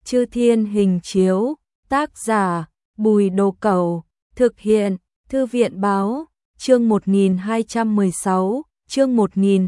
Chư Thiên Hình Chiếu, tác giả Bùi Đồ Cẩu, thực hiện Thư viện Báo, chương 1216, chương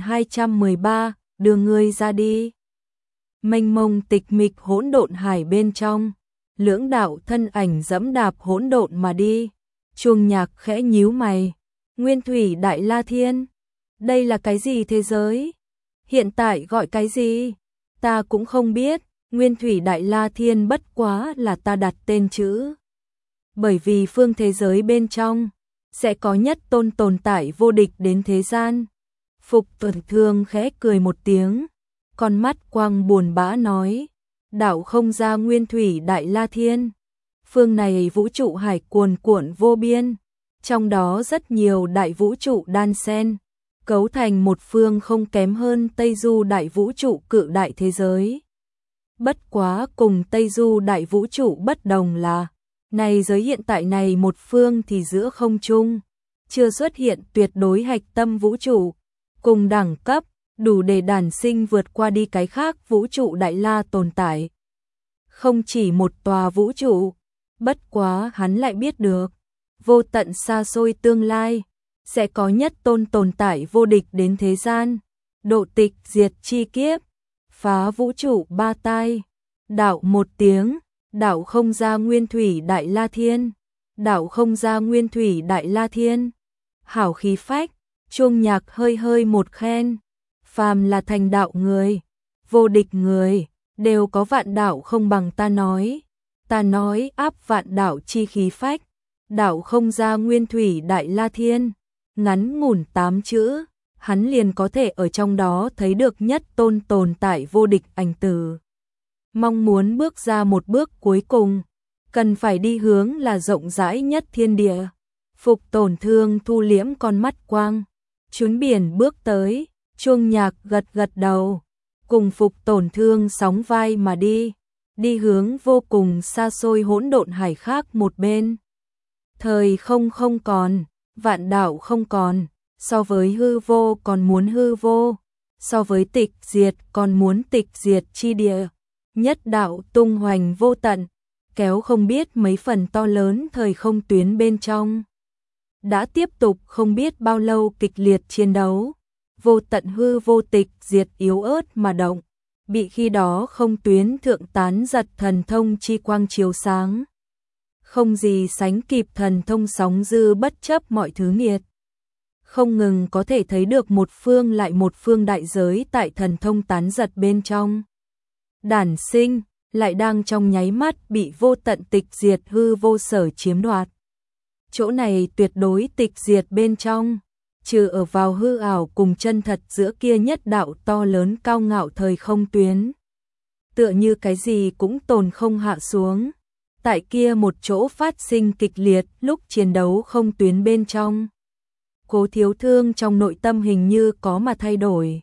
1213, đưa ngươi ra đi. Mênh mông tịch mịch hỗn độn hải bên trong, lưỡng đạo thân ảnh dẫm đạp hỗn độn mà đi. Chuông Nhạc khẽ nhíu mày, Nguyên Thủy Đại La Thiên, đây là cái gì thế giới? Hiện tại gọi cái gì? Ta cũng không biết, Nguyên Thủy Đại La Thiên bất quá là ta đặt tên chữ. Bởi vì phương thế giới bên trong sẽ có nhất tôn tồn tại vô địch đến thế gian. Phục Tuần Thương khẽ cười một tiếng, con mắt quang buồn bã nói, đạo không ra Nguyên Thủy Đại La Thiên. Phương này vũ trụ hải cuồn cuộn vô biên, trong đó rất nhiều đại vũ trụ đan xen, cấu thành một phương không kém hơn Tây Du đại vũ trụ cự đại thế giới. Bất quá cùng Tây Du đại vũ trụ bất đồng là, này giới hiện tại này một phương thì giữa không trung, chưa xuất hiện tuyệt đối hạch tâm vũ trụ, cùng đẳng cấp, đủ để đản sinh vượt qua đi cái khác vũ trụ Đại La tồn tại. Không chỉ một tòa vũ trụ, bất quá hắn lại biết được, vô tận xa xôi tương lai, sẽ có nhất tôn tồn tại vô địch đến thế gian, độ tịch diệt chi kiếp, phá vũ trụ ba tai, đạo một tiếng, đạo không ra Nguyên Thủy Đại La Thiên, đạo không ra Nguyên Thủy Đại La Thiên. Hảo khí phách, Chuông Nhạc hơi hơi một khen, phàm là thành đạo người, vô địch người, đều có vạn đạo không bằng ta nói áp vạn đạo chi khí phách, đạo không ra Nguyên Thủy Đại La Thiên, ngắn ngủn 8 chữ, hắn liền có thể ở trong đó thấy được nhất tôn tồn tại vô địch ảnh tử. Mong muốn bước ra một bước cuối cùng, cần phải đi hướng là rộng rãi nhất thiên địa. Phục Tổn Thương thu liễm con mắt quang, trốn biển bước tới, Chuông Nhạc gật gật đầu, cùng Phục Tổn Thương sóng vai mà đi hướng vô cùng xa xôi hỗn độn hải khác một bên. Thời không không còn, vạn đạo không còn, so với hư vô còn muốn hư vô, so với tịch diệt còn muốn tịch diệt chi địa, nhất đạo tung hoành vô tận, kéo không biết mấy phần to lớn thời không tuyến bên trong. Đã tiếp tục không biết bao lâu kịch liệt chiến đấu, vô tận hư vô tịch diệt yếu ớt mà động, bị khi đó không tuyến thượng tán giật thần thông chi quang chiếu sáng. Không gì sánh kịp thần thông sóng dư bất chấp mọi thứ nghiệt. Không ngừng có thể thấy được một phương lại một phương đại giới tại thần thông tán giật bên trong. Đản sinh, lại đang trong nháy mắt bị vô tận tịch diệt hư vô sở chiếm đoạt. Chỗ này tuyệt đối tịch diệt bên trong, trừ ở vào hư ảo cùng chân thật giữa kia nhất đạo to lớn cao ngạo thời không tuyến. Tựa như cái gì cũng tồn không hạ xuống. Tại kia một chỗ phát sinh kịch liệt lúc chiến đấu không tuyến bên trong. Cố Thiếu Thương trong nội tâm hình như có mà thay đổi.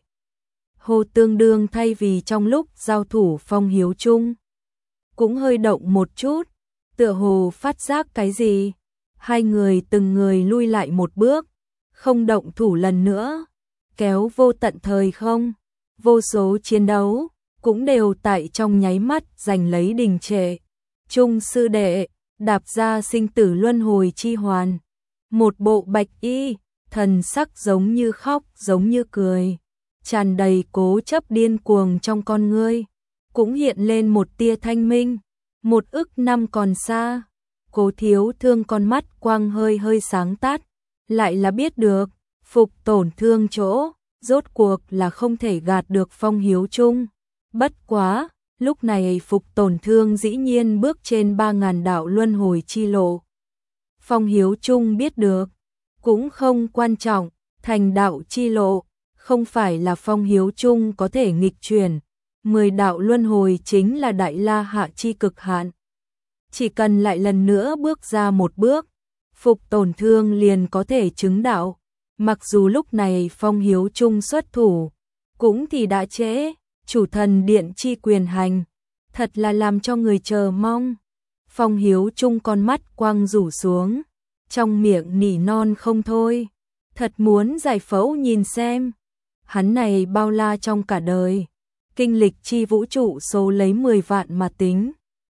Hồ tương đương thay vì trong lúc giao thủ Phong Hiếu Trung, cũng hơi động một chút, tựa hồ phát giác cái gì. Hai người từng người lui lại một bước, không động thủ lần nữa, kéo vô tận thời không, vô số chiến đấu, cũng đều tại trong nháy mắt giành lấy đình trệ. Trung sư đệ, đạp ra sinh tử luân hồi chi hoàn, một bộ bạch y, thần sắc giống như khóc giống như cười, tràn đầy cố chấp điên cuồng trong con ngươi, cũng hiện lên một tia thanh minh, 1 ức năm còn xa. Cố Thiếu Thương con mắt quang hơi hơi sáng tắt, lại là biết được, Phục Tổn Thương chỗ, rốt cuộc là không thể gạt được Phong Hiếu Trung. Bất quá, lúc này Phục Tổn Thương dĩ nhiên bước trên 3000 đạo luân hồi chi lộ. Phong Hiếu Trung biết được, cũng không quan trọng, thành đạo chi lộ, không phải là Phong Hiếu Trung có thể nghịch chuyển, 10 đạo luân hồi chính là Đại La hạ chi cực hạn. Chỉ cần lại lần nữa bước ra một bước, Phục Tổn Thương liền có thể chứng đạo. Mặc dù lúc này Phong Hiếu Trung xuất thủ, cũng thì đã trễ, chủ thần điện chi quyền hành, thật là làm cho người chờ mong. Phong Hiếu Trung con mắt quang rủ xuống, trong miệng nỉ non không thôi, thật muốn giải phẫu nhìn xem. Hắn này bao la trong cả đời, kinh lịch chi vũ trụ số lấy 10 vạn mà tính,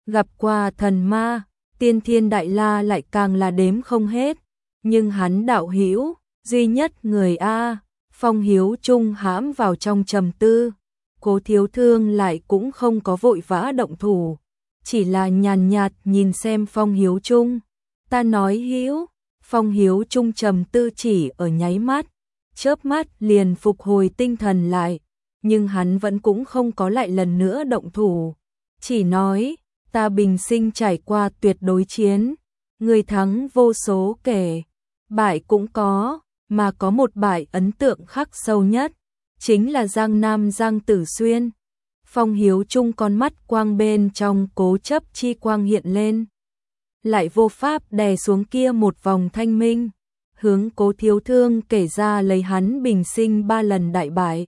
gặp qua thần ma, Tiên Thiên Đại La lại càng là đếm không hết, nhưng hắn đạo hữu duy nhất người a. Phong Hiếu Trung hãm vào trong trầm tư, Cố Thiếu Thương lại cũng không có vội vã động thủ, chỉ là nhàn nhạt nhìn xem Phong Hiếu Trung. Ta nói hữu, Phong Hiếu Trung trầm tư chỉ ở nháy mắt, chớp mắt liền phục hồi tinh thần lại, nhưng hắn vẫn cũng không có lại lần nữa động thủ, chỉ nói, ta bình sinh trải qua tuyệt đối chiến, người thắng vô số kể, bại cũng có, mà có một bại ấn tượng khắc sâu nhất, chính là Giang Nam Giang Tử Xuyên. Phong Hiếu Trung con mắt quang bên trong cố chấp chi quang hiện lên, lại vô pháp đè xuống kia một vòng thanh minh, hướng Cố Thiếu Thương kể ra lấy hắn bình sinh 3 lần đại bại.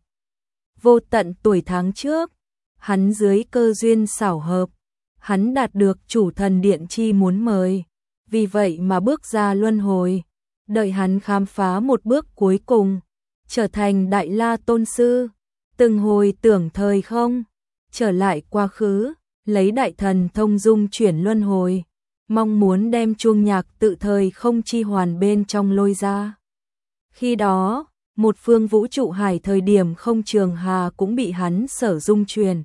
Vô tận tuổi tháng trước, hắn dưới cơ duyên xảo hợp, hắn đạt được chủ thần điện chi muốn mời, vì vậy mà bước ra luân hồi, đợi hắn khám phá một bước cuối cùng, trở thành Đại La Tôn Sư, từng hồi tưởng thời không, trở lại quá khứ, lấy đại thần thông dung chuyển luân hồi, mong muốn đem chuông nhạc tự thời không chi hoàn bên trong lôi ra. Khi đó, một phương vũ trụ hải thời điểm không trường hà cũng bị hắn sở dung truyền.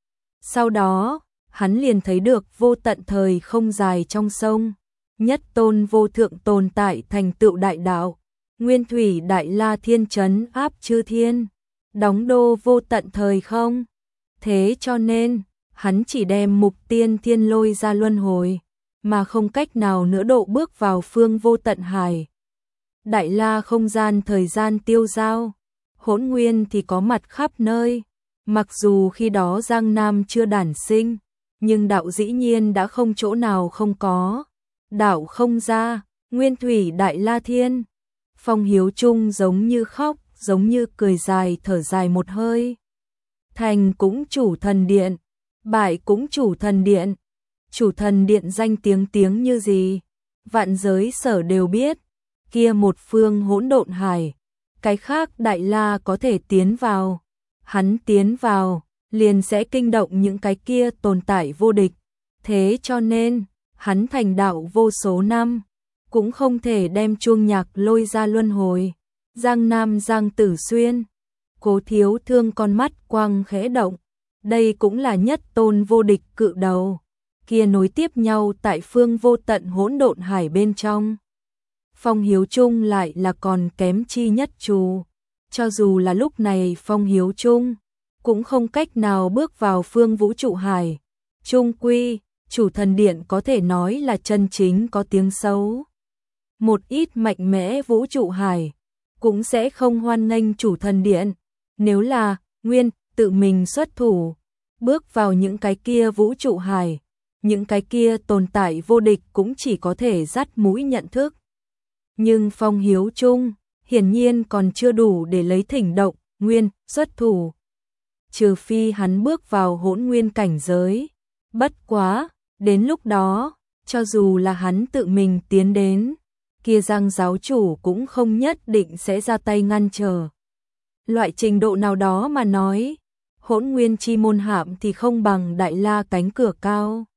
Sau đó, hắn liền thấy được vô tận thời không dài trong sông, nhất tôn vô thượng tồn tại thành tựu đại đạo, nguyên thủy Đại La Thiên trấn áp chư thiên, đóng đô vô tận thời không. Thế cho nên, hắn chỉ đem mục tiên thiên lôi ra luân hồi, mà không cách nào nữa độ bước vào phương vô tận hải. Đại La không gian thời gian tiêu dao, hỗn nguyên thì có mặt khắp nơi, mặc dù khi đó Giang Nam chưa đản sinh, nhưng đạo dĩ nhiên đã không chỗ nào không có. Đạo không ra, nguyên thủy Đại La Thiên. Phong Hiếu Trung giống như khóc, giống như cười dài thở dài một hơi. Thành cũng chủ thần điện, bại cũng chủ thần điện. Chủ thần điện danh tiếng tiếng như gì? Vạn giới sở đều biết, kia một phương hỗn độn hải, cái khác Đại La có thể tiến vào. Hắn tiến vào, liền sẽ kinh động những cái kia tồn tại vô địch. Thế cho nên, hắn thành đạo vô số năm, cũng không thể đem chuông nhạc lôi ra luân hồi. Giang Nam Giang Tử Xuyên, Cố Thiếu Thương con mắt quang khẽ động, đây cũng là nhất tôn vô địch cự đầu, kia nối tiếp nhau tại phương vô tận hỗn độn hải bên trong. Phong Hiếu Trung lại là còn kém chi nhất trù, cho dù là lúc này Phong Hiếu Trung cũng không cách nào bước vào phương vũ trụ hải. Trung quy, chủ thần điện có thể nói là chân chính có tiếng xấu. Một ít mạnh mẽ vũ trụ hải cũng sẽ không hoan nghênh chủ thần điện. Nếu là Nguyên tự mình xuất thủ, bước vào những cái kia vũ trụ hải, những cái kia tồn tại vô địch cũng chỉ có thể dắt mũi nhận thức. Nhưng Phong Hiếu Trung hiển nhiên còn chưa đủ để lấy thỉnh động Nguyên xuất thủ. Trừ phi hắn bước vào hỗn nguyên cảnh giới. Bất quá, đến lúc đó, cho dù là hắn tự mình tiến đến, kia Giang giáo chủ cũng không nhất định sẽ ra tay ngăn trở. Loại trình độ nào đó mà nói, hỗn nguyên chi môn hạm thì không bằng Đại La cánh cửa cao.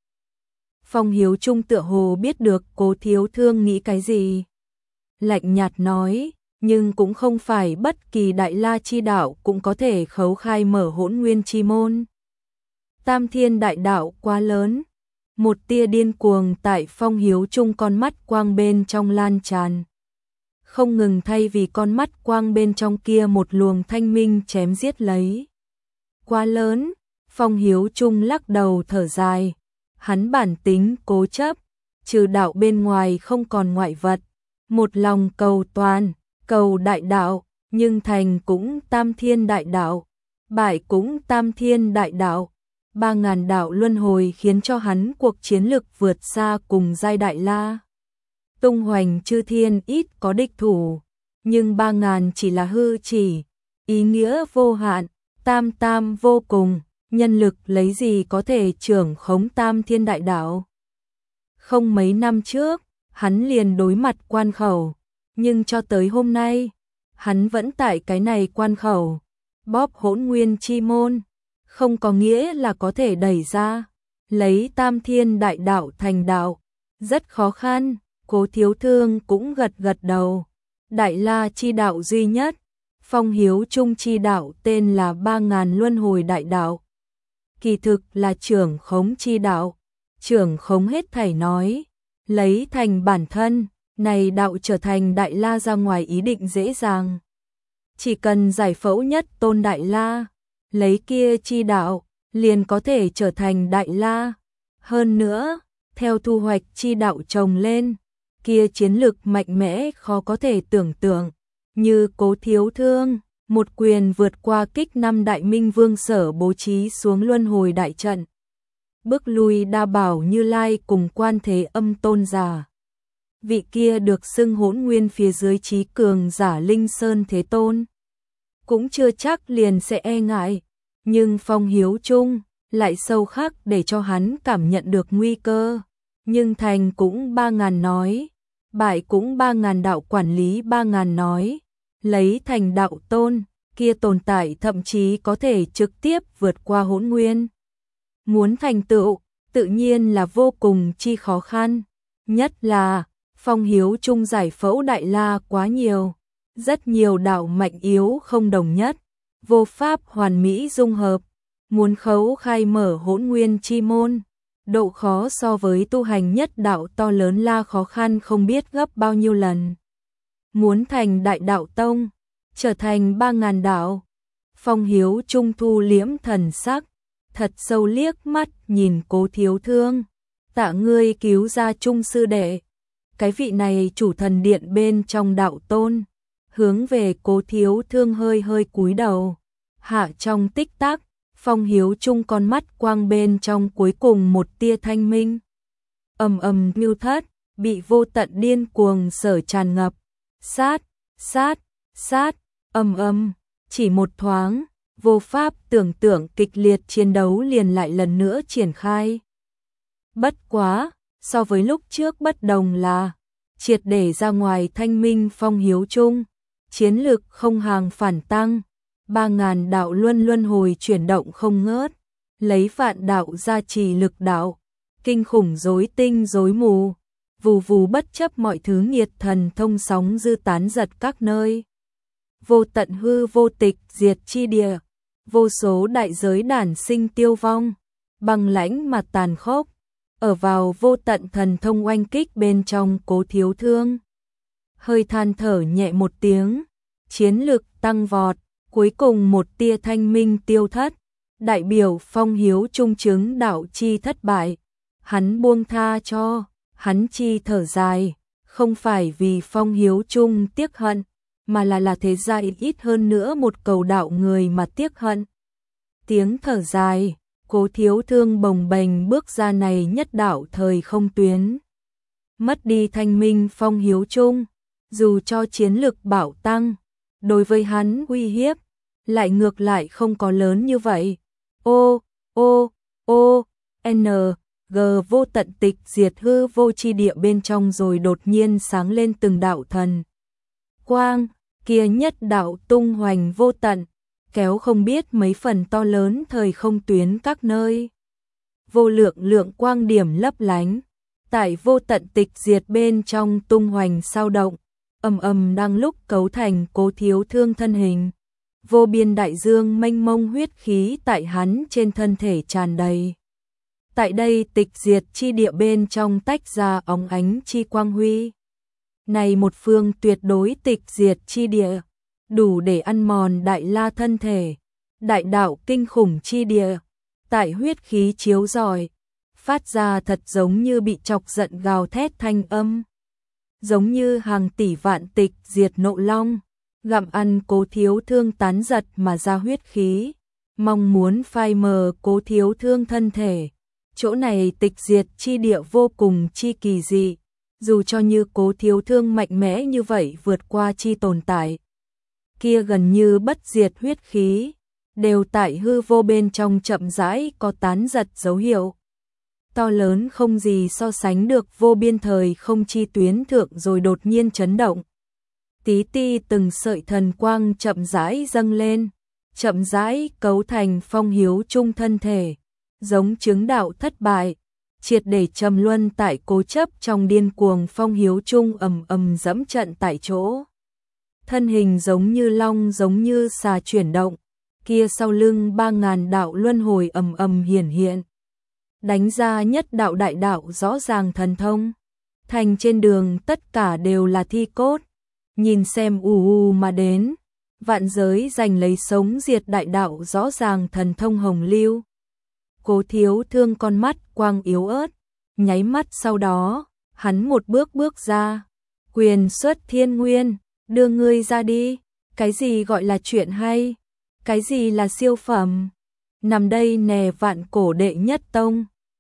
Phong Hiếu Trung tựa hồ biết được Cố Thiếu Thương nghĩ cái gì. Lạnh nhạt nói, nhưng cũng không phải bất kỳ Đại La chi đạo cũng có thể khấu khai mở hỗn nguyên chi môn. Tam thiên đại đạo quá lớn. Một tia điên cuồng tại Phong Hiếu Trung con mắt quang bên trong lan tràn. Không ngừng thay vì con mắt quang bên trong kia một luồng thanh minh chém giết lấy. Quá lớn, Phong Hiếu Trung lắc đầu thở dài. Hắn bản tính cố chấp, trừ đạo bên ngoài không còn ngoại vật. Một lòng cầu toàn, cầu đại đạo, nhưng thành cũng tam thiên đại đạo, bại cũng tam thiên đại đạo. 3.000 đạo luân hồi khiến cho hắn cuộc chiến lực vượt xa cùng giai Đại La. Tung hoành chư thiên ít có địch thủ, nhưng 3.000 chỉ là hư chỉ, ý nghĩa vô hạn, tam tam vô cùng, nhân lực lấy gì có thể trưởng khống tam thiên đại đạo. Không mấy năm trước, hắn liền đối mặt quan khẩu, nhưng cho tới hôm nay, hắn vẫn tại cái này quan khẩu, bóp hỗn nguyên chi môn. Không có nghĩa là có thể đẩy ra, lấy Tam Thiên Đại Đạo thành đạo, rất khó khăn. Cố Thiếu Thương cũng gật gật đầu. Đại La chi đạo duy nhất, Phong Hiếu Trung chi đạo tên là 3000 luân hồi đại đạo. Kỳ thực là trưởng khống chi đạo, trưởng khống hết thảy nói, lấy thành bản thân, này đạo trở thành Đại La ra ngoài ý định dễ dàng. Chỉ cần giải phẫu nhất tôn Đại La, lấy kia chi đạo, liền có thể trở thành Đại La. Hơn nữa, theo thu hoạch chi đạo trồng lên, kia chiến lực mạnh mẽ khó có thể tưởng tượng, như Cố Thiếu Thương, một quyền vượt qua kích 5 đại minh vương sở bố trí xuống luân hồi đại trận. Bước lui Đa Bảo Như Lai cùng Quan Thế Âm tôn giả. Vị kia được xưng Hỗn Nguyên phía dưới trí cường giả Linh Sơn Thế Tôn. Cũng chưa chắc liền sẽ e ngại, nhưng Phong Hiếu Trung lại sâu khắc để cho hắn cảm nhận được nguy cơ. Nhưng thành cũng 3000 nói, bại cũng 3000 đạo quản lý 3000 nói, lấy thành đạo tôn, kia tồn tại thậm chí có thể trực tiếp vượt qua Hỗn Nguyên. Muốn thành tựu, tự nhiên là vô cùng chi khó khăn, nhất là Phong Hiếu Trung giải phẫu Đại La quá nhiều, rất nhiều đạo mạnh yếu không đồng nhất, vô pháp hoàn mỹ dung hợp, muốn khấu khai mở Hỗn Nguyên chi môn. Độ khó so với tu hành nhất đạo to lớn la khó khăn không biết gấp bao nhiêu lần. Muốn thành Đại Đạo Tông, trở thành 3000 đạo. Phong Hiếu Trung thu liễm thần sắc, thật sâu liếc mắt nhìn Cố Thiếu Thương. Tạ ngươi cứu ra Trung sư đệ. Cái vị này chủ thần điện bên trong đạo tôn, hướng về Cố Thiếu Thương hơi hơi cúi đầu. Hạ trong tích tắc, Phong Hiếu Trung con mắt quang bên trong cuối cùng một tia thanh minh. Ngưu thất, bị vô tận điên cuồng sở tràn ngập. Sát, sát, sát, chỉ một thoáng, vô pháp tưởng tượng kịch liệt chiến đấu liền lại lần nữa triển khai. Bất quá, so với lúc trước bất đồng là, triệt để ra ngoài thanh minh Phong Hiếu Trung, chiến lực không hàng phản tăng. 3000 đạo luân hồi chuyển động không ngớt, lấy vạn đạo gia trì lực đạo, kinh khủng rối tinh rối mù, vù vù bất chấp mọi thứ nghiệt thần thông sóng dư tán giật các nơi. Vô tận hư vô tịch diệt chi địa, vô số đại giới đản sinh tiêu vong, băng lãnh mà tàn khốc, ở vào vô tận thần thông oanh kích bên trong Cố Thiếu Thương. Hơi than thở nhẹ một tiếng, chiến lực tăng vọt. Cuối cùng một tia thanh minh tiêu thất, đại biểu Phong Hiếu Trung chứng đạo chi thất bại. Hắn buông tha cho, hắn chi thở dài, không phải vì Phong Hiếu Trung tiếc hận, mà là thế gia ít hơn nữa một cầu đạo người mà tiếc hận. Tiếng thở dài, Cố Thiếu Thương bồng bềnh bước ra này nhất đạo thời không tuyến. Mất đi thanh minh Phong Hiếu Trung, dù cho chiến lực bảo tăng, đối với hắn uy hiếp, lại ngược lại không có lớn như vậy. G vô tận tịch diệt hư vô chi địa bên trong rồi đột nhiên sáng lên từng đạo thần. Quang, kia nhất đạo tung hoành vô tận, kéo không biết mấy phần to lớn thời không tuyến các nơi. Vô lượng quang điểm lấp lánh, tại vô tận tịch diệt bên trong tung hoành sao động, đang lúc cấu thành Cố Thiếu Thương thân hình. Vô biên đại dương mênh mông huyết khí tại hắn trên thân thể tràn đầy. Tại đây tịch diệt chi địa bên trong tách ra óng ánh chi quang huy. Này một phương tuyệt đối tịch diệt chi địa, đủ để ăn mòn Đại La thân thể. Đại đạo kinh khủng chi địa, tại huyết khí chiếu rọi, phát ra thật giống như bị chọc giận gào thét thanh âm. Giống như hàng tỷ vạn tịch diệt nộ long, gặm ăn Cố Thiếu Thương tán giật mà ra huyết khí, mong muốn phai mờ Cố Thiếu Thương thân thể. Chỗ này tịch diệt chi địa vô cùng chi kỳ dị, dù cho như Cố Thiếu Thương mạnh mẽ như vậy vượt qua chi tồn tại. Kia gần như bất diệt huyết khí, đều tại hư vô bên trong chậm rãi có tán giật dấu hiệu. To lớn không gì so sánh được vô biên thời không chi tuyến thượng rồi đột nhiên chấn động. Tí ti từng sợi thần quang chậm rãi dâng lên, chậm rãi cấu thành Phong Hiếu Trung thân thể. giống chứng đạo thất bại, triệt để trầm luân tại cố chấp trong điên cuồng. Phong Hiếu Trung ầm ầm dẫm trận tại chỗ. Thân hình giống như long giống như xà chuyển động, kia sau lưng 3000 đạo luân hồi ầm ầm hiển hiện. Đánh ra nhất đạo đại đạo rõ ràng thần thông. Thành trên đường tất cả đều là thi cốt, nhìn xem ù mà đến. Vạn giới giành lấy sống diệt đại đạo rõ ràng thần thông hồng lưu. Cố Thiếu Thương con mắt quang yếu ớt, nháy mắt sau đó, hắn một bước bước ra, quyền xuất thiên nguyên, đưa ngươi ra đi. Cái gì gọi là chuyện hay? Cái gì là siêu phẩm? Nằm đây nè vạn cổ đệ nhất tông.